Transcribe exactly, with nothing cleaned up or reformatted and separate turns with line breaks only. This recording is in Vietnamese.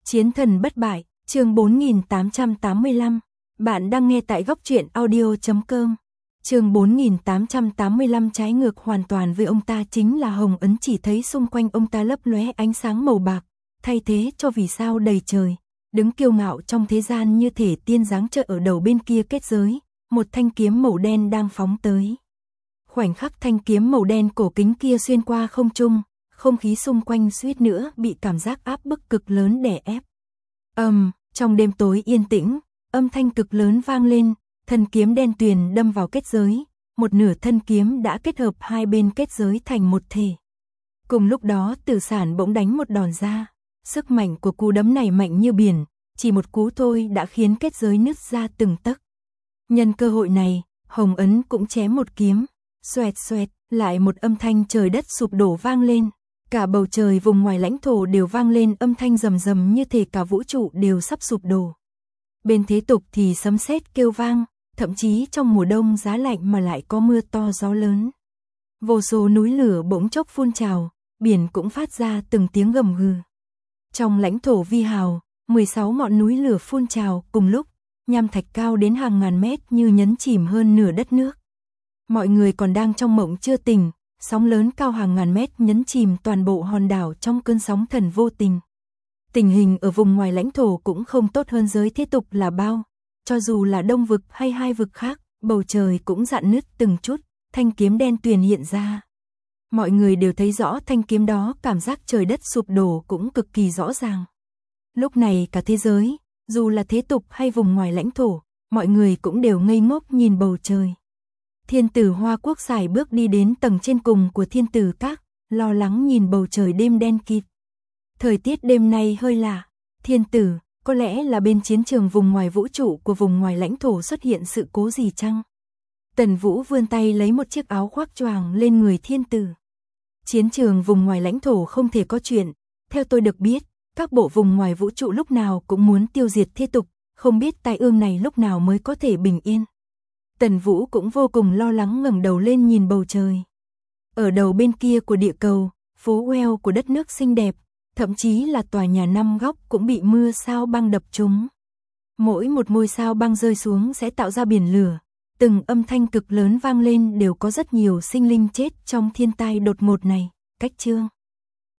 Chiến thần bất bại, chương bốn nghìn tám trăm tám mươi lăm. Bạn đang nghe tại góc truyện audio chấm com. Chương bốn nghìn tám trăm tám mươi lăm trái ngược hoàn toàn với ông ta chính là Hồng Ấn chỉ thấy xung quanh ông ta lấp lóe ánh sáng màu bạc, thay thế cho vì sao đầy trời, đứng kiêu ngạo trong thế gian như thể tiên dáng trợ ở đầu bên kia kết giới, một thanh kiếm màu đen đang phóng tới. Khoảnh khắc thanh kiếm màu đen cổ kính kia xuyên qua không trung, không khí xung quanh suýt nữa bị cảm giác áp bức cực lớn đè ép. Ầm, um, trong đêm tối yên tĩnh, âm thanh cực lớn vang lên, thân kiếm đen tuyền đâm vào kết giới, một nửa thân kiếm đã kết hợp hai bên kết giới thành một thể. Cùng lúc đó Tử Sản bỗng đánh một đòn ra, sức mạnh của cú đấm này mạnh như biển, chỉ một cú thôi đã khiến kết giới nứt ra từng tấc. Nhân cơ hội này, Hồng Ấn cũng chém một kiếm, xoẹt xoẹt, lại một âm thanh trời đất sụp đổ vang lên. Cả bầu trời vùng ngoài lãnh thổ đều vang lên âm thanh rầm rầm như thể cả vũ trụ đều sắp sụp đổ. Bên thế tục thì sấm sét kêu vang, thậm chí trong mùa đông giá lạnh mà lại có mưa to gió lớn. Vô số núi lửa bỗng chốc phun trào, biển cũng phát ra từng tiếng gầm gừ. Trong lãnh thổ Vi Hào, mười sáu ngọn núi lửa phun trào cùng lúc, nham thạch cao đến hàng ngàn mét như nhấn chìm hơn nửa đất nước. Mọi người còn đang trong mộng chưa tỉnh, sóng lớn cao hàng ngàn mét nhấn chìm toàn bộ hòn đảo trong cơn sóng thần vô tình. Tình hình ở vùng ngoài lãnh thổ cũng không tốt hơn giới thế tục là bao, cho dù là đông vực hay hai vực khác, bầu trời cũng rạn nứt từng chút, thanh kiếm đen tuyền hiện ra. Mọi người đều thấy rõ thanh kiếm đó, cảm giác trời đất sụp đổ cũng cực kỳ rõ ràng. Lúc này cả thế giới, dù là thế tục hay vùng ngoài lãnh thổ, mọi người cũng đều ngây ngốc nhìn bầu trời. Thiên tử Hoa Quốc sải bước đi đến tầng trên cùng của Thiên Tử Các, lo lắng nhìn bầu trời đêm đen kịt. Thời tiết đêm nay hơi lạ, Thiên tử, có lẽ là bên chiến trường vùng ngoài vũ trụ của vùng ngoài lãnh thổ xuất hiện sự cố gì chăng? Tần Vũ vươn tay lấy một chiếc áo khoác choàng lên người Thiên tử. Chiến trường vùng ngoài lãnh thổ không thể có chuyện, theo tôi được biết, các bộ vùng ngoài vũ trụ lúc nào cũng muốn tiêu diệt thế tục, không biết tai ương này lúc nào mới có thể bình yên. Tần Vũ cũng vô cùng lo lắng ngẩng đầu lên nhìn bầu trời. Ở đầu bên kia của địa cầu, phố Well của đất nước xinh đẹp, thậm chí là tòa nhà năm góc cũng bị mưa sao băng đập trúng. Mỗi một ngôi sao băng rơi xuống sẽ tạo ra biển lửa, từng âm thanh cực lớn vang lên, đều có rất nhiều sinh linh chết trong thiên tai đột ngột này. Cách chương